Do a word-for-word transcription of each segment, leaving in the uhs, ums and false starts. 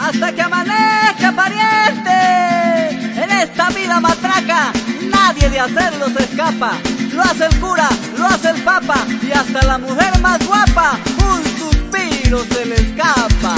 hasta que amanezca, pariente. En esta vida matraca, nadie de hacerlo se escapa. Lo hace el cura, lo hace el papa, y hasta la mujer más guapa, un suspiro se le escapa.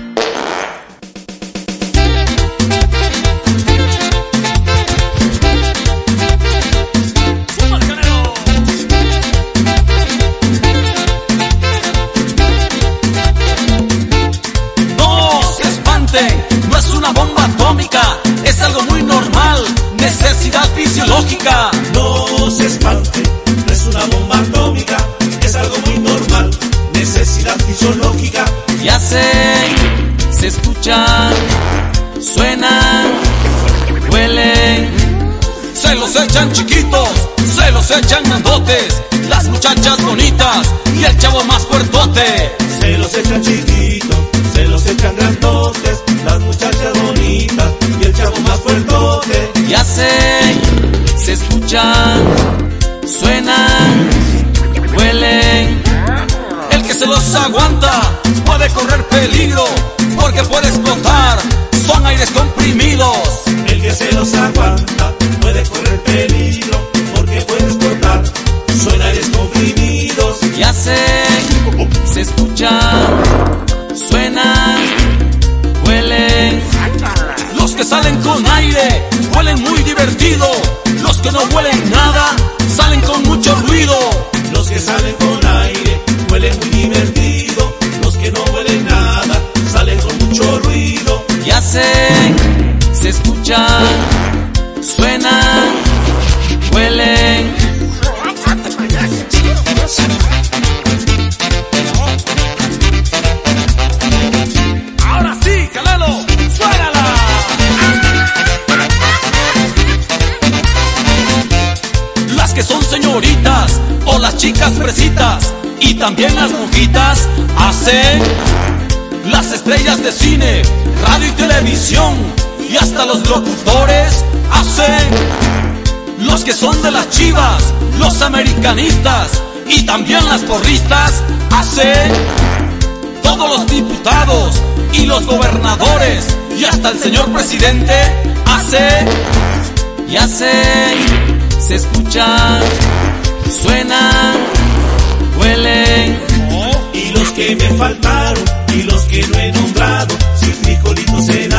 No es una bomba atómica, es algo muy normal, necesidad fisiológica. No se espante, no es una bomba atómica, es algo muy normal, necesidad fisiológica. Y hacen, se escuchan, suenan, huelen, se los echan chiquitos, se los echan grandotes, las muchachas bonitas y el chavo más fuertote. Se los echan chiquitos, se los echan grandotes, las muchachas bonitas y el chavo más fuertote. Y hacen, se escuchan, suenan, huelen. El que se los aguanta puede correr peligro, porque puede explotar, son aires comprimidos. El que se los aguanta puede correr peligro, porque puede explotar, son aires comprimidos. Y hacen, se escuchan, suenan, huelen. Los que salen con aire huelen muy divertido, los que no huelen nada salen con mucho ruido. Los que salen con aire huelen muy divertido, los que no huelen nada salen con mucho ruido. Y hacen, se escuchan, suenan, huelen. Ahora sí, Calelo, suénala. Las que son señoritas o las chicas fresitas y también las monjitas hacen. Las estrellas de cine, radio y televisión y hasta los locutores hacen. Los que son de las Chivas, los americanistas y también las porristas hacen. Todos los diputados y los gobernadores y hasta el señor presidente hace. Y hacen, se escuchan, suenan, huelen. Y los que me faltaron y los que no he nombrado, sin frijolitos en